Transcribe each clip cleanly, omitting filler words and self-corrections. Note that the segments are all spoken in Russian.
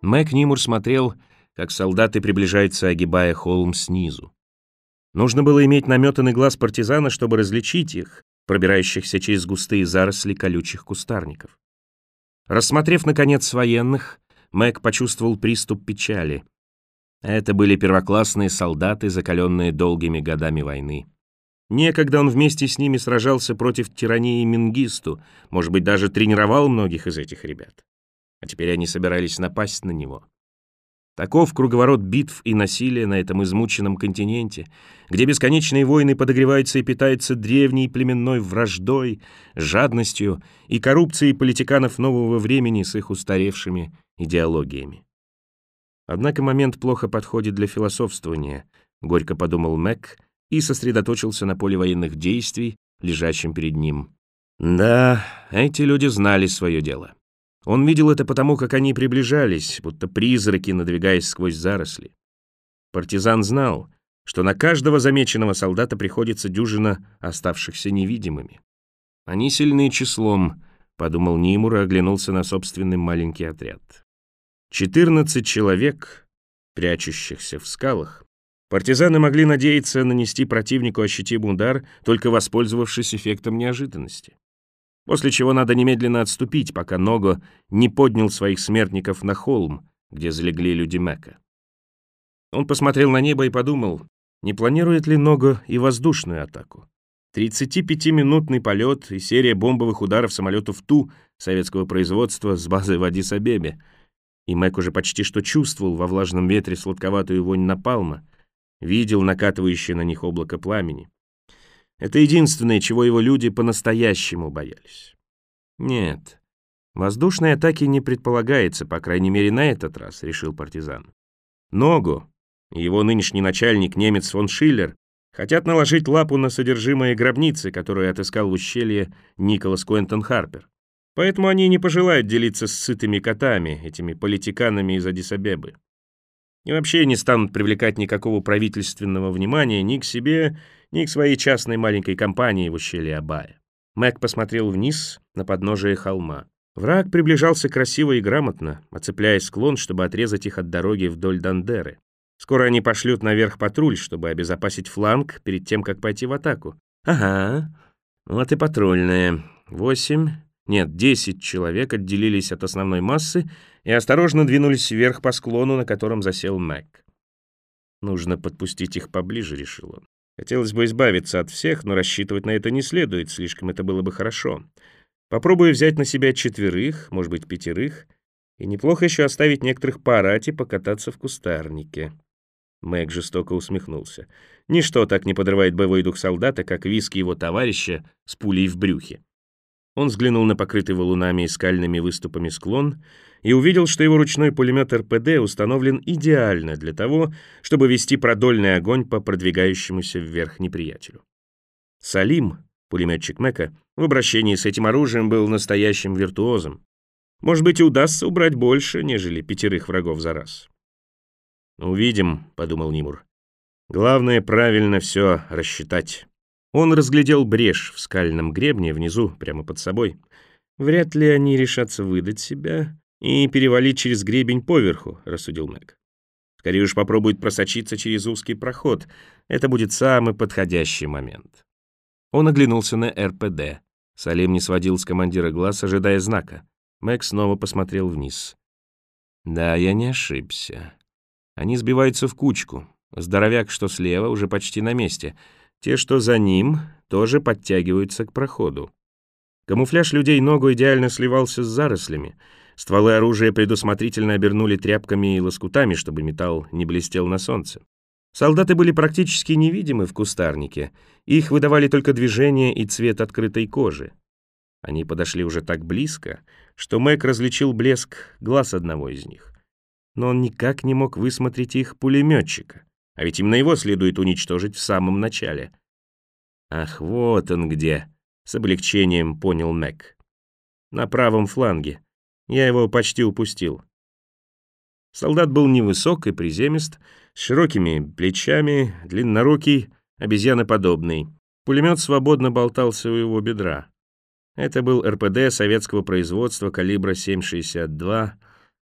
Мэг Нимур смотрел, как солдаты приближаются, огибая холм снизу. Нужно было иметь наметанный глаз партизана, чтобы различить их, пробирающихся через густые заросли колючих кустарников. Рассмотрев, наконец, военных, Мэг почувствовал приступ печали. Это были первоклассные солдаты, закаленные долгими годами войны. Некогда он вместе с ними сражался против тирании Менгисту, может быть, даже тренировал многих из этих ребят. А теперь они собирались напасть на него. Таков круговорот битв и насилия на этом измученном континенте, где бесконечные войны подогреваются и питаются древней племенной враждой, жадностью и коррупцией политиканов нового времени с их устаревшими идеологиями. Однако момент плохо подходит для философствования, горько подумал Мэг и сосредоточился на поле военных действий, лежащем перед ним. Да, эти люди знали свое дело. Он видел это потому, как они приближались, будто призраки, надвигаясь сквозь заросли. Партизан знал, что на каждого замеченного солдата приходится дюжина оставшихся невидимыми. «Они сильны числом», — подумал Нимур и оглянулся на собственный маленький отряд. 14 человек, прячущихся в скалах. Партизаны могли надеяться нанести противнику ощутимый удар, только воспользовавшись эффектом неожиданности. После чего надо немедленно отступить, пока Ного не поднял своих смертников на холм, где залегли люди Мэка. Он посмотрел на небо и подумал, не планирует ли Ного и воздушную атаку. 35-минутный полет и серия бомбовых ударов самолетов Ту советского производства с базы в Аддис-Абебе. И Мэг уже почти что чувствовал во влажном ветре сладковатую вонь напалма, видел накатывающее на них облако пламени. Это единственное, чего его люди по-настоящему боялись. Нет, воздушной атаки не предполагается, по крайней мере, на этот раз, решил партизан. Ногу и его нынешний начальник, немец фон Шиллер, хотят наложить лапу на содержимое гробницы, которую отыскал в ущелье Николас Куэнтон Харпер. Поэтому они не пожелают делиться с сытыми котами, этими политиканами из Аддис-Абебы. И вообще не станут привлекать никакого правительственного внимания ни к себе, ни к своей частной маленькой компании в ущелье Абая. Мэг посмотрел вниз на подножие холма. Враг приближался красиво и грамотно, оцепляя склон, чтобы отрезать их от дороги вдоль Дандеры. Скоро они пошлют наверх патруль, чтобы обезопасить фланг перед тем, как пойти в атаку. Ага, вот и патрульная. 10 человек отделились от основной массы и осторожно двинулись вверх по склону, на котором засел Мэг. Нужно подпустить их поближе, решил он. Хотелось бы избавиться от всех, но рассчитывать на это не следует, слишком это было бы хорошо. Попробую взять на себя 4, может быть, 5, и неплохо еще оставить некоторых поорать и покататься в кустарнике. Мэг жестоко усмехнулся. Ничто так не подрывает боевой дух солдата, как виски его товарища с пулей в брюхе. Он взглянул на покрытый валунами и скальными выступами склон и увидел, что его ручной пулемет РПД установлен идеально для того, чтобы вести продольный огонь по продвигающемуся вверх неприятелю. Салим, пулеметчик Мэка, в обращении с этим оружием был настоящим виртуозом. Может быть, и удастся убрать больше, нежели 5 врагов за раз. «Увидим», — подумал Нимур. «Главное, правильно все рассчитать». Он разглядел брешь в скальном гребне внизу, прямо под собой. «Вряд ли они решатся выдать себя и перевалить через гребень поверху», — рассудил Мэг. «Скорее уж попробует просочиться через узкий проход. Это будет самый подходящий момент». Он оглянулся на РПД. Салим не сводил с командира глаз, ожидая знака. Мэг снова посмотрел вниз. «Да, я не ошибся. Они сбиваются в кучку. Здоровяк, что слева, уже почти на месте. Те, что за ним, тоже подтягиваются к проходу. Камуфляж людей Ногу идеально сливался с зарослями. Стволы оружия предусмотрительно обернули тряпками и лоскутами, чтобы металл не блестел на солнце. Солдаты были практически невидимы в кустарнике. Их выдавали только движение и цвет открытой кожи. Они подошли уже так близко, что Мэг различил блеск глаз одного из них. Но он никак не мог высмотреть их пулеметчика. А ведь именно его следует уничтожить в самом начале. Ах, вот он где, с облегчением понял Мэг. На правом фланге. Я его почти упустил. Солдат был невысок и приземист, с широкими плечами, длиннорукий, обезьяноподобный. Пулемет свободно болтался у его бедра. Это был РПД советского производства калибра 7,62.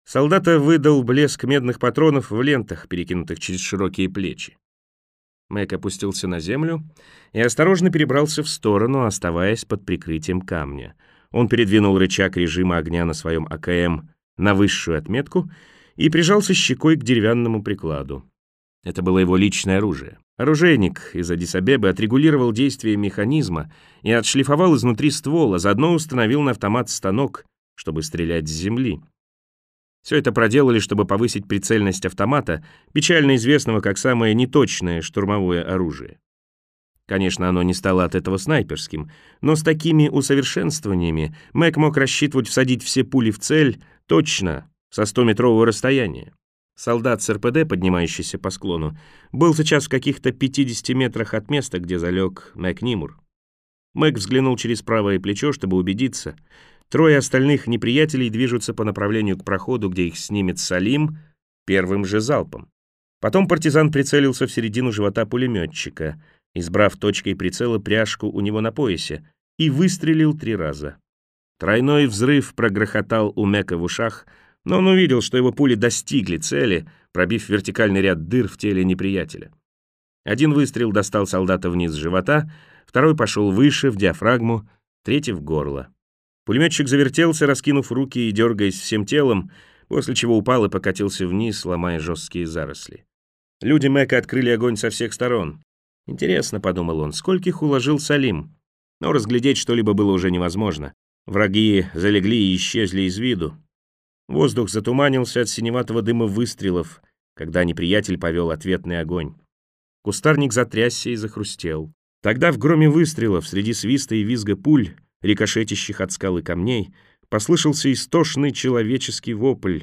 Солдата выдал блеск медных патронов в лентах, перекинутых через широкие плечи. Мэг опустился на землю и осторожно перебрался в сторону, оставаясь под прикрытием камня. Он передвинул рычаг режима огня на своем АКМ на высшую отметку и прижался щекой к деревянному прикладу. Это было его личное оружие. Оружейник из Аддис-Абебы отрегулировал действие механизма и отшлифовал изнутри ствол, а заодно установил на автомат станок, чтобы стрелять с земли. Все это проделали, чтобы повысить прицельность автомата, печально известного как самое неточное штурмовое оружие. Конечно, оно не стало от этого снайперским, но с такими усовершенствованиями Мэг мог рассчитывать всадить все пули в цель точно, со 100-метрового расстояния. Солдат с РПД, поднимающийся по склону, был сейчас в каких-то 50 метрах от места, где залег Макнимур. Мэг взглянул через правое плечо, чтобы убедиться. Трое остальных неприятелей движутся по направлению к проходу, где их снимет Салим первым же залпом. Потом партизан прицелился в середину живота пулеметчика, избрав точкой прицела пряжку у него на поясе, и выстрелил 3 раза. Тройной взрыв прогрохотал у Мэка в ушах, но он увидел, что его пули достигли цели, пробив вертикальный ряд дыр в теле неприятеля. Один выстрел достал солдата вниз живота, второй пошел выше, в диафрагму, третий в горло. Пулеметчик завертелся, раскинув руки и дергаясь всем телом, после чего упал и покатился вниз, ломая жесткие заросли. Люди Мэка открыли огонь со всех сторон. «Интересно», — подумал он, — «скольких уложил Салим?» Но разглядеть что-либо было уже невозможно. Враги залегли и исчезли из виду. Воздух затуманился от синеватого дыма выстрелов, когда неприятель повел ответный огонь. Кустарник затрясся и захрустел. Тогда в громе выстрелов, среди свиста и визга пуль, рикошетящих от скалы камней, послышался истошный человеческий вопль.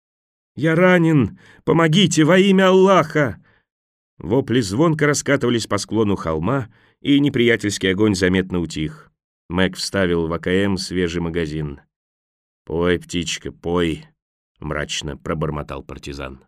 «Я ранен! Помогите во имя Аллаха!» Вопли звонко раскатывались по склону холма, и неприятельский огонь заметно утих. Мэг вставил в АКМ свежий магазин. «Пой, птичка, пой!» — мрачно пробормотал партизан.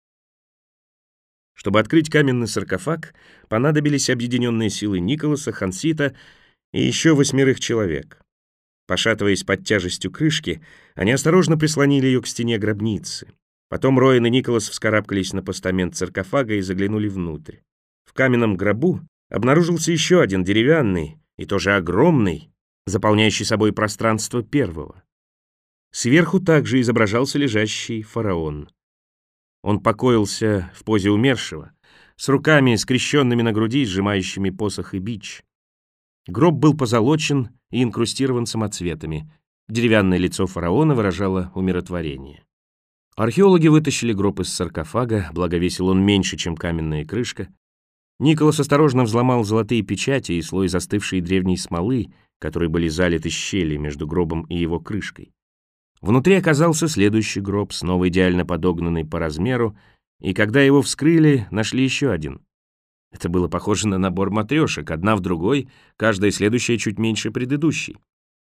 Чтобы открыть каменный саркофаг, понадобились объединенные силы Николаса, Хансита и еще 8 человек. Пошатываясь под тяжестью крышки, они осторожно прислонили ее к стене гробницы. Потом Роэн и Николас вскарабкались на постамент саркофага и заглянули внутрь. В каменном гробу обнаружился еще один деревянный, и тоже огромный, заполняющий собой пространство первого. Сверху также изображался лежащий фараон. Он покоился в позе умершего, с руками скрещенными на груди, сжимающими посох и бич. Гроб был позолочен и инкрустирован самоцветами. Деревянное лицо фараона выражало умиротворение. Археологи вытащили гроб из саркофага, благо весил он меньше, чем каменная крышка. Николас осторожно взломал золотые печати и слой застывшей древней смолы, которые были залиты щели между гробом и его крышкой. Внутри оказался следующий гроб, снова идеально подогнанный по размеру, и когда его вскрыли, нашли еще один. Это было похоже на набор матрешек, одна в другой, каждая следующая чуть меньше предыдущей.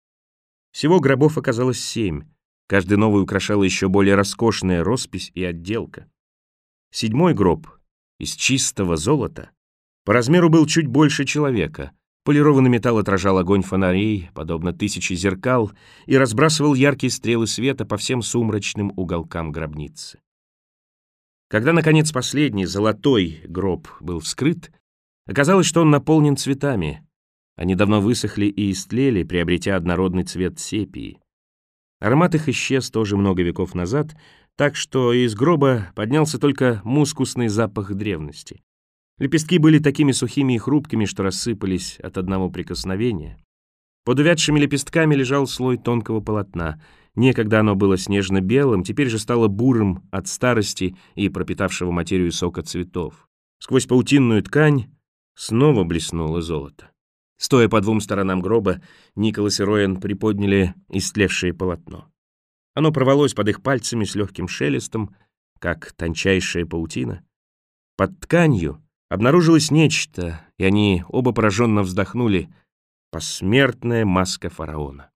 Всего гробов оказалось 7. Каждый новый украшала еще более роскошная роспись и отделка. 7-й гроб из чистого золота по размеру был чуть больше человека. Полированный металл отражал огонь фонарей, подобно 1000 зеркал, и разбрасывал яркие стрелы света по всем сумрачным уголкам гробницы. Когда, наконец, последний, золотой гроб был вскрыт, оказалось, что он наполнен цветами. Они давно высохли и истлели, приобретя однородный цвет сепии. Аромат их исчез тоже много веков назад, так что из гроба поднялся только мускусный запах древности. Лепестки были такими сухими и хрупкими, что рассыпались от одного прикосновения. Под увядшими лепестками лежал слой тонкого полотна. Некогда оно было снежно-белым, теперь же стало бурым от старости и пропитавшего материю сока цветов. Сквозь паутинную ткань снова блеснуло золото. Стоя по 2 сторонам гроба, Николас и Роэн приподняли истлевшее полотно. Оно порвалось под их пальцами с легким шелестом, как тончайшая паутина. Под тканью обнаружилось нечто, и они оба пораженно вздохнули. Посмертная маска фараона.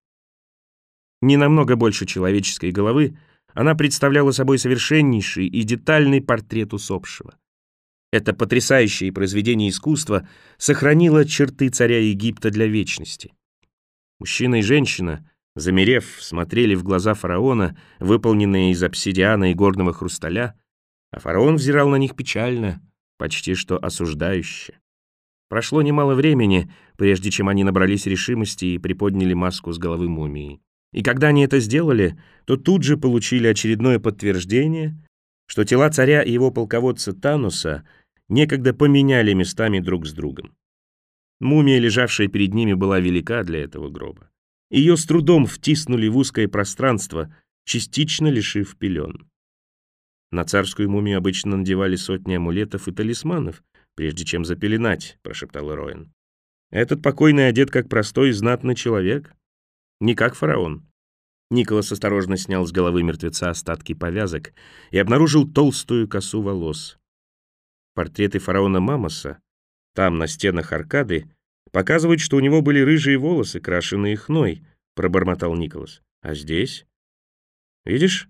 Не намного больше человеческой головы, она представляла собой совершеннейший и детальный портрет усопшего. Это потрясающее произведение искусства сохранило черты царя Египта для вечности. Мужчина и женщина замерев, смотрели в глаза фараона, выполненные из обсидиана и горного хрусталя, а фараон взирал на них печально, почти что осуждающе. Прошло немало времени, прежде чем они набрались решимости и приподняли маску с головы мумии. И когда они это сделали, то тут же получили очередное подтверждение, что тела царя и его полководца Тануса некогда поменяли местами друг с другом. Мумия, лежавшая перед ними, была велика для этого гроба. Ее с трудом втиснули в узкое пространство, частично лишив пелен. На царскую мумию обычно надевали сотни амулетов и талисманов, прежде чем запеленать, прошептал Роэн. Этот покойный одет как простой и знатный человек, не как фараон. Николас осторожно снял с головы мертвеца остатки повязок и обнаружил толстую косу волос. Портреты фараона Мамоса, там, на стенах аркады, показывают, что у него были рыжие волосы, крашеные хной, пробормотал Николас. А здесь? Видишь?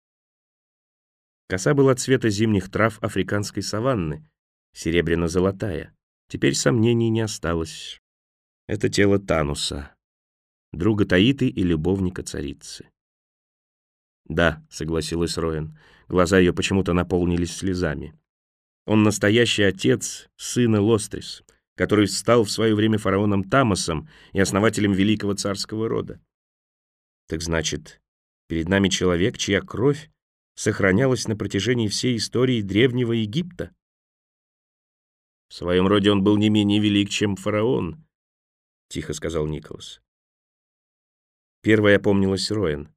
Коса была цвета зимних трав африканской саванны, серебряно-золотая. Теперь сомнений не осталось. Это тело Тануса, друга Таиты и любовника царицы. «Да», — согласилась Роэн. Глаза ее почему-то наполнились слезами. «Он настоящий отец сына Лострис, который стал в свое время фараоном Тамосом и основателем великого царского рода. Так значит, перед нами человек, чья кровь сохранялась на протяжении всей истории древнего Египта? В своем роде он был не менее велик, чем фараон», — тихо сказал Николас. Первая опомнилась Роэн.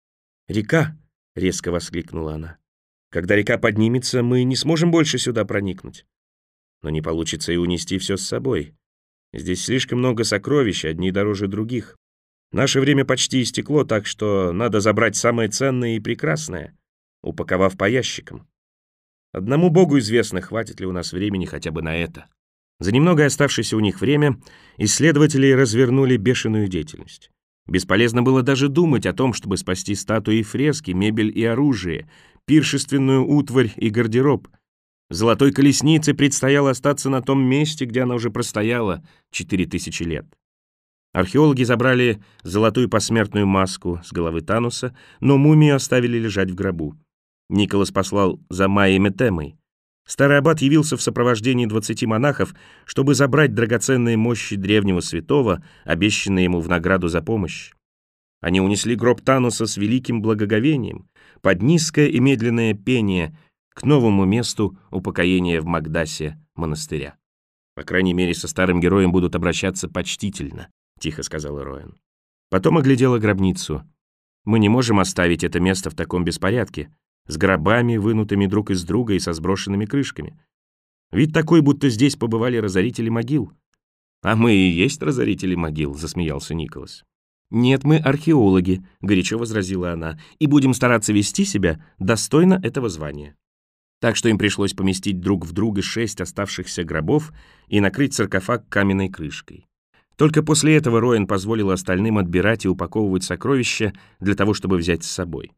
«Река!» — резко воскликнула она. «Когда река поднимется, мы не сможем больше сюда проникнуть. Но не получится и унести все с собой. Здесь слишком много сокровищ, одни дороже других. Наше время почти истекло, так что надо забрать самое ценное и прекрасное, упаковав по ящикам. Одному Богу известно, хватит ли у нас времени хотя бы на это». За немного оставшееся у них время исследователи развернули бешеную деятельность. Бесполезно было даже думать о том, чтобы спасти статуи и фрески, мебель и оружие, пиршественную утварь и гардероб. Золотой колеснице предстояло остаться на том месте, где она уже простояла 4000 лет. Археологи забрали золотую посмертную маску с головы Тануса, но мумию оставили лежать в гробу. Николас послал за Майей Метемой. Старый аббат явился в сопровождении 20 монахов, чтобы забрать драгоценные мощи древнего святого, обещанные ему в награду за помощь. Они унесли гроб Тануса с великим благоговением, под низкое и медленное пение, к новому месту упокоения в Магдасе монастыря. «По крайней мере, со старым героем будут обращаться почтительно», — тихо сказала Роэн. Потом оглядела гробницу. «Мы не можем оставить это место в таком беспорядке, с гробами, вынутыми друг из друга и со сброшенными крышками. Вид такой, будто здесь побывали разорители могил». «А мы и есть разорители могил», — засмеялся Николас. «Нет, мы археологи», — горячо возразила она, «и будем стараться вести себя достойно этого звания». Так что им пришлось поместить друг в друга 6 оставшихся гробов и накрыть саркофаг каменной крышкой. Только после этого Роэн позволил остальным отбирать и упаковывать сокровища для того, чтобы взять с собой.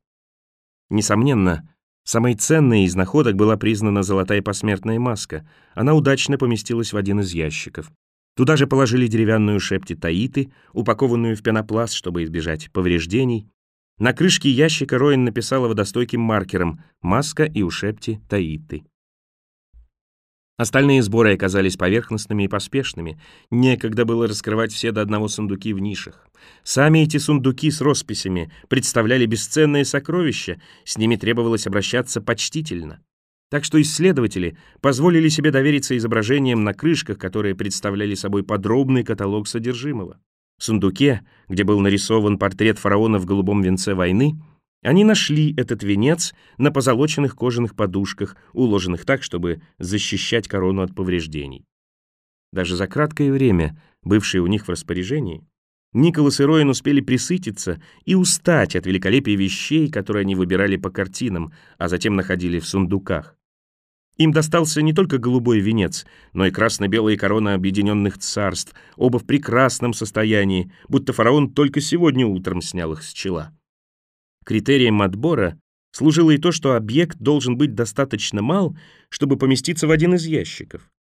Несомненно, самой ценной из находок была признана золотая посмертная маска. Она удачно поместилась в один из ящиков. Туда же положили деревянную шепти Таиты, упакованную в пенопласт, чтобы избежать повреждений. На крышке ящика Роэн написала водостойким маркером «Маска и ушепти Таиты». Остальные сборы оказались поверхностными и поспешными. Некогда было раскрывать все до одного сундуки в нишах. Сами эти сундуки с росписями представляли бесценные сокровища, с ними требовалось обращаться почтительно. Так что исследователи позволили себе довериться изображениям на крышках, которые представляли собой подробный каталог содержимого. В сундуке, где был нарисован портрет фараона в голубом венце войны, они нашли этот венец на позолоченных кожаных подушках, уложенных так, чтобы защищать корону от повреждений. Даже за краткое время, бывшее у них в распоряжении, Николас и Роэн успели присытиться и устать от великолепия вещей, которые они выбирали по картинам, а затем находили в сундуках. Им достался не только голубой венец, но и красно-белая корона объединенных царств, оба в прекрасном состоянии, будто фараон только сегодня утром снял их с чела. Критерием отбора служило и то, что объект должен быть достаточно мал, чтобы поместиться в один из ящиков.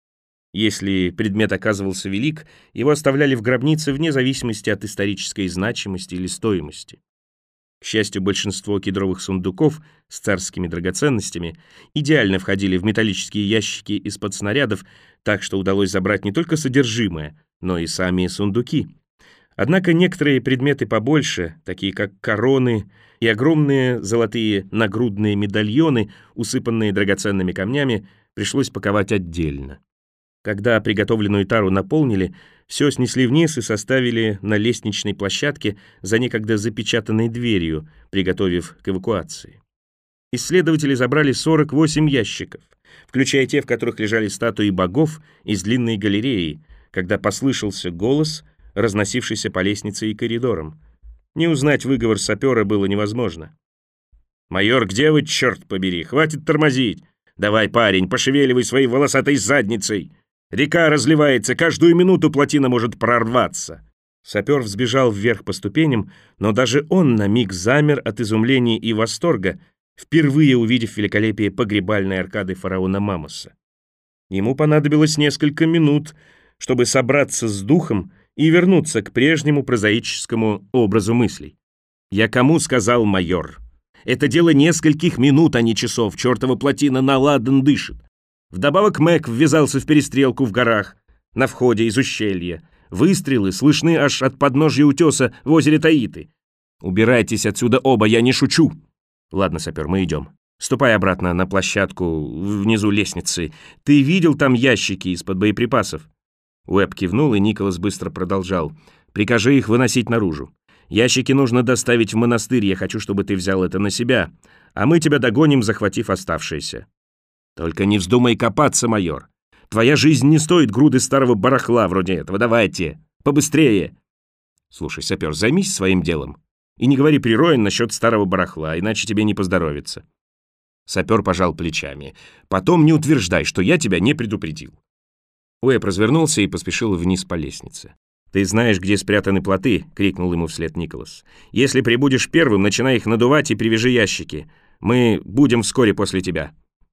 Если предмет оказывался велик, его оставляли в гробнице вне зависимости от исторической значимости или стоимости. К счастью, большинство кедровых сундуков с царскими драгоценностями идеально входили в металлические ящики из-под снарядов, так что удалось забрать не только содержимое, но и сами сундуки. Однако некоторые предметы побольше, такие как короны и огромные золотые нагрудные медальоны, усыпанные драгоценными камнями, пришлось паковать отдельно. Когда приготовленную тару наполнили, все снесли вниз и составили на лестничной площадке за некогда запечатанной дверью, приготовив к эвакуации. Исследователи забрали 48 ящиков, включая те, в которых лежали статуи богов из длинной галереи, когда послышался голос, разносившийся по лестнице и коридорам. Не узнать выговор сапера было невозможно. «Майор, где вы, черт побери? Хватит тормозить! Давай, парень, пошевеливай своей волосатой задницей! Река разливается, каждую минуту плотина может прорваться!» Сапер взбежал вверх по ступеням, но даже он на миг замер от изумления и восторга, впервые увидев великолепие погребальной аркады фараона Мамоса. Ему понадобилось несколько минут, чтобы собраться с духом и вернуться к прежнему прозаическому образу мыслей. «Я кому сказал, майор? Это дело нескольких минут, а не часов, чертова плотина на ладан дышит. Вдобавок Мэг ввязался в перестрелку в горах, на входе из ущелья. Выстрелы слышны аж от подножья утеса в озере Таиты. Убирайтесь отсюда оба, я не шучу!» «Ладно, сапер, мы идем. Ступай обратно на площадку внизу лестницы. Ты видел там ящики из-под боеприпасов?» Уэбб кивнул, и Николас быстро продолжал. «Прикажи их выносить наружу. Ящики нужно доставить в монастырь, я хочу, чтобы ты взял это на себя, а мы тебя догоним, захватив оставшиеся». «Только не вздумай копаться, майор. Твоя жизнь не стоит груды старого барахла вроде этого. Давайте, побыстрее!» «Слушай, сапер, займись своим делом. И не говори при Роэн насчет старого барахла, иначе тебе не поздоровится». Сапер пожал плечами. «Потом не утверждай, что я тебя не предупредил». Уэбб развернулся и поспешил вниз по лестнице. «Ты знаешь, где спрятаны плоты?» — крикнул ему вслед Николас. «Если прибудешь первым, начинай их надувать и привяжи ящики. Мы будем вскоре после тебя».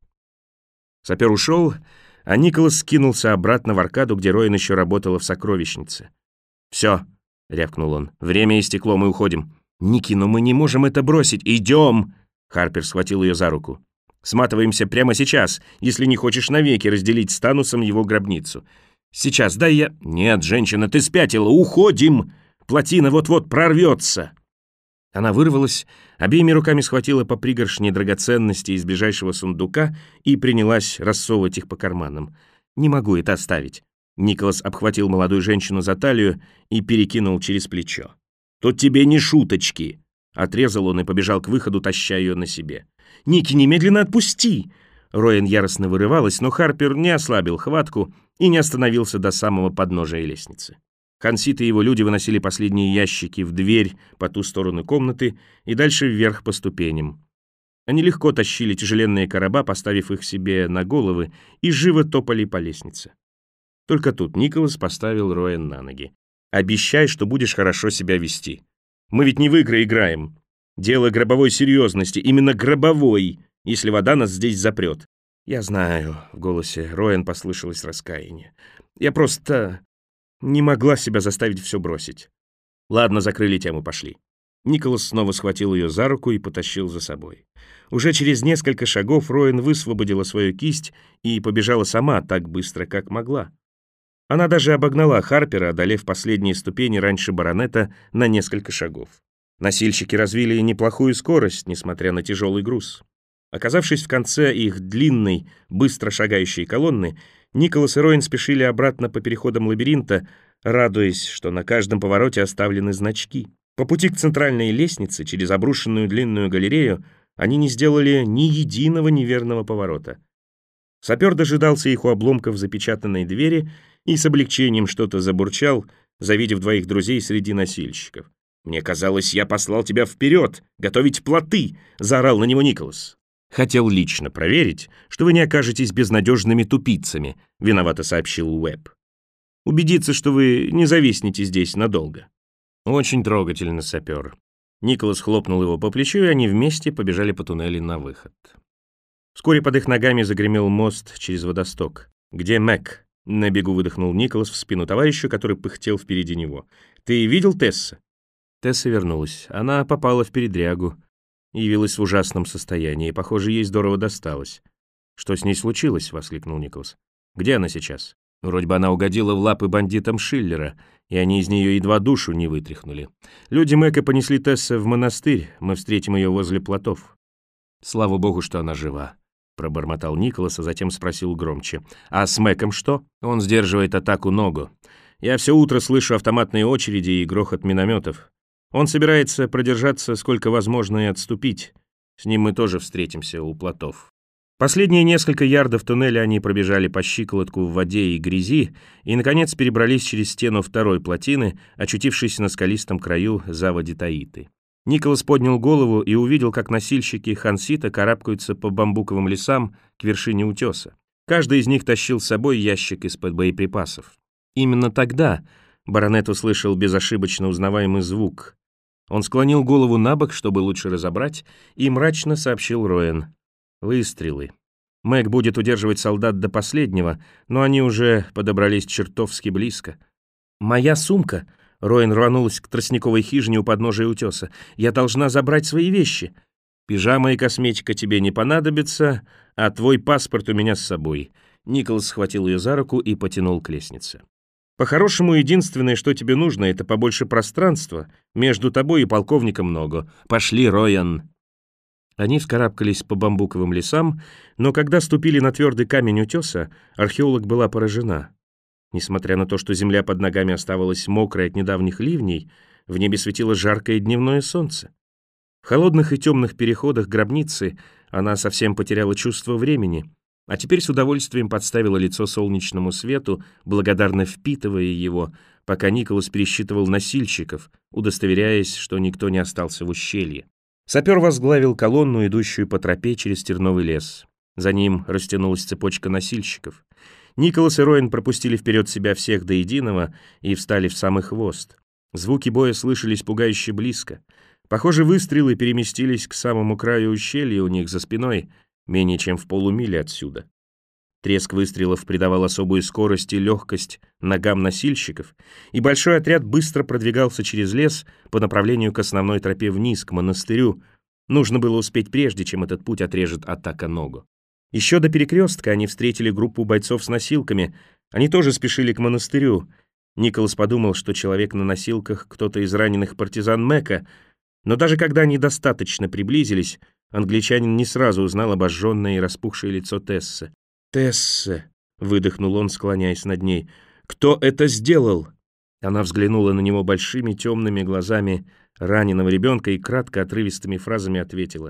Сапер ушел, а Николас скинулся обратно в аркаду, где Роэн еще работала в сокровищнице. «Все», — рявкнул он, — «время истекло, мы уходим». «Ники, но мы не можем это бросить. Идем!» Харпер схватил ее за руку. «Сматываемся прямо сейчас, если не хочешь навеки разделить с Танусом его гробницу. Сейчас, дай я...» «Нет, женщина, ты спятила! Уходим! Плотина вот-вот прорвется!» Она вырвалась, обеими руками схватила по пригоршне драгоценностей из ближайшего сундука и принялась рассовывать их по карманам. «Не могу это оставить». Николас обхватил молодую женщину за талию и перекинул через плечо. «Тут тебе не шуточки!» Отрезал он и побежал к выходу, таща ее на себе. «Ники, немедленно отпусти!» Роэн яростно вырывалась, но Харпер не ослабил хватку и не остановился до самого подножия лестницы. Хансит и его люди выносили последние ящики в дверь по ту сторону комнаты и дальше вверх по ступеням. Они легко тащили тяжеленные короба, поставив их себе на головы, и живо топали по лестнице. Только тут Николас поставил Роэн на ноги. «Обещай, что будешь хорошо себя вести. Мы ведь не в игры играем. Дело гробовой серьезности, именно гробовой, если вода нас здесь запрет». «Я знаю», — в голосе Роэн послышалось раскаяние. «Я просто не могла себя заставить все бросить». «Ладно, закрыли тему, пошли». Николас снова схватил ее за руку и потащил за собой. Уже через несколько шагов Роэн высвободила свою кисть и побежала сама так быстро, как могла. Она даже обогнала Харпера, одолев последние ступени раньше баронета на несколько шагов. Носильщики развили неплохую скорость, несмотря на тяжелый груз. Оказавшись в конце их длинной, быстро шагающей колонны, Николас и Роэн спешили обратно по переходам лабиринта, радуясь, что на каждом повороте оставлены значки. По пути к центральной лестнице, через обрушенную длинную галерею, они не сделали ни единого неверного поворота. Сапер дожидался их у обломков запечатанной двери и с облегчением что-то забурчал, завидев двоих друзей среди носильщиков. «Мне казалось, я послал тебя вперед, готовить плоты!» — заорал на него Николас. «Хотел лично проверить, что вы не окажетесь безнадежными тупицами», — виновато сообщил Уэбб. «Убедиться, что вы не зависнете здесь надолго». «Очень трогательно, сапер». Николас хлопнул его по плечу, и они вместе побежали по туннелю на выход. Вскоре под их ногами загремел мост через водосток. «Где Мэг?» На бегу выдохнул Николас в спину товарищу, который пыхтел впереди него. «Ты видел Тесса?» Тесса вернулась. Она попала в передрягу. Явилась в ужасном состоянии. Похоже, ей здорово досталось. «Что с ней случилось?» — воскликнул Николас. «Где она сейчас?» Вроде бы она угодила в лапы бандитам Шиллера, и они из нее едва душу не вытряхнули. Люди Мэка понесли Тесса в монастырь. Мы встретим ее возле плотов. «Слава богу, что она жива», — пробормотал Николас, а затем спросил громче. «А с Мэком что?» «Он сдерживает атаку Ногу. Я все утро слышу автоматные очереди и грохот минометов. Он собирается продержаться сколько возможно и отступить. С ним мы тоже встретимся у плотов». Последние несколько ярдов туннеля они пробежали по щиколотку в воде и грязи и, наконец, перебрались через стену второй плотины, очутившись на скалистом краю заводи Таиты. Николас поднял голову и увидел, как носильщики Хансита карабкаются по бамбуковым лесам к вершине утеса. Каждый из них тащил с собой ящик из-под боеприпасов. Именно тогда баронет услышал безошибочно узнаваемый звук. Он склонил голову на бок, чтобы лучше разобрать, и мрачно сообщил Роэн. Выстрелы. Мэг будет удерживать солдат до последнего, но они уже подобрались чертовски близко. «Моя сумка!» — Роэн рванулась к тростниковой хижине у подножия утеса. «Я должна забрать свои вещи. Пижама и косметика тебе не понадобятся, а твой паспорт у меня с собой». Николас схватил ее за руку и потянул к лестнице. «По-хорошему, единственное, что тебе нужно, это побольше пространства между тобой и полковником Ного. Пошли, Роэн!» Они вскарабкались по бамбуковым лесам, но когда ступили на твердый камень утеса, археолог была поражена. Несмотря на то, что земля под ногами оставалась мокрой от недавних ливней, в небе светило жаркое дневное солнце. В холодных и темных переходах гробницы она совсем потеряла чувство времени, а теперь с удовольствием подставила лицо солнечному свету, благодарно впитывая его, пока Николас пересчитывал носильщиков, удостоверяясь, что никто не остался в ущелье. Сапер возглавил колонну, идущую по тропе через терновый лес. За ним растянулась цепочка носильщиков. Николас и Роэн пропустили вперед себя всех до единого и встали в самый хвост. Звуки боя слышались пугающе близко. Похоже, выстрелы переместились к самому краю ущелья у них за спиной, менее чем в полумиле отсюда. Треск выстрелов придавал особую скорость и легкость ногам носильщиков, и большой отряд быстро продвигался через лес по направлению к основной тропе вниз, к монастырю. Нужно было успеть прежде, чем этот путь отрежет атака Ногу. Еще до перекрестка они встретили группу бойцов с носилками. Они тоже спешили к монастырю. Николас подумал, что человек на носилках кто-то из раненых партизан Мэка, но даже когда они достаточно приблизились, англичанин не сразу узнал обожженное и распухшее лицо Тессы. «Тесса!» — выдохнул он, склоняясь над ней. «Кто это сделал?» Она взглянула на него большими темными глазами раненого ребенка и кратко отрывистыми фразами ответила.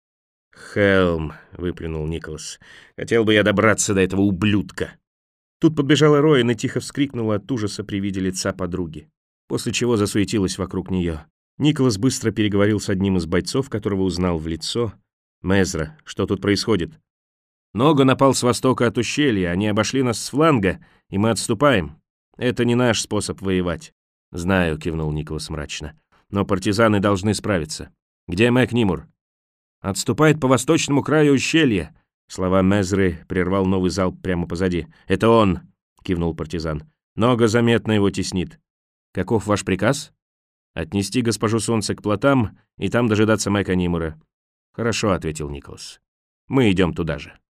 «Хелм!» — выплюнул Николас. «Хотел бы я добраться до этого ублюдка!» Тут подбежала Роэн и тихо вскрикнула от ужаса при виде лица подруги, после чего засуетилась вокруг нее. Николас быстро переговорил с одним из бойцов, которого узнал в лицо. «Мезра, что тут происходит?» «Нога напал с востока от ущелья, они обошли нас с фланга, и мы отступаем. Это не наш способ воевать». «Знаю», — кивнул Николас мрачно. «Но партизаны должны справиться. Где Мэк Нимур?» «Отступает по восточному краю ущелья». Слова Мезры прервал новый залп прямо позади. «Это он», — кивнул партизан. «Нога заметно его теснит». «Каков ваш приказ?» «Отнести госпожу Солнце к плотам и там дожидаться Мэка Нимура». «Хорошо», — ответил Николас. «Мы идем туда же».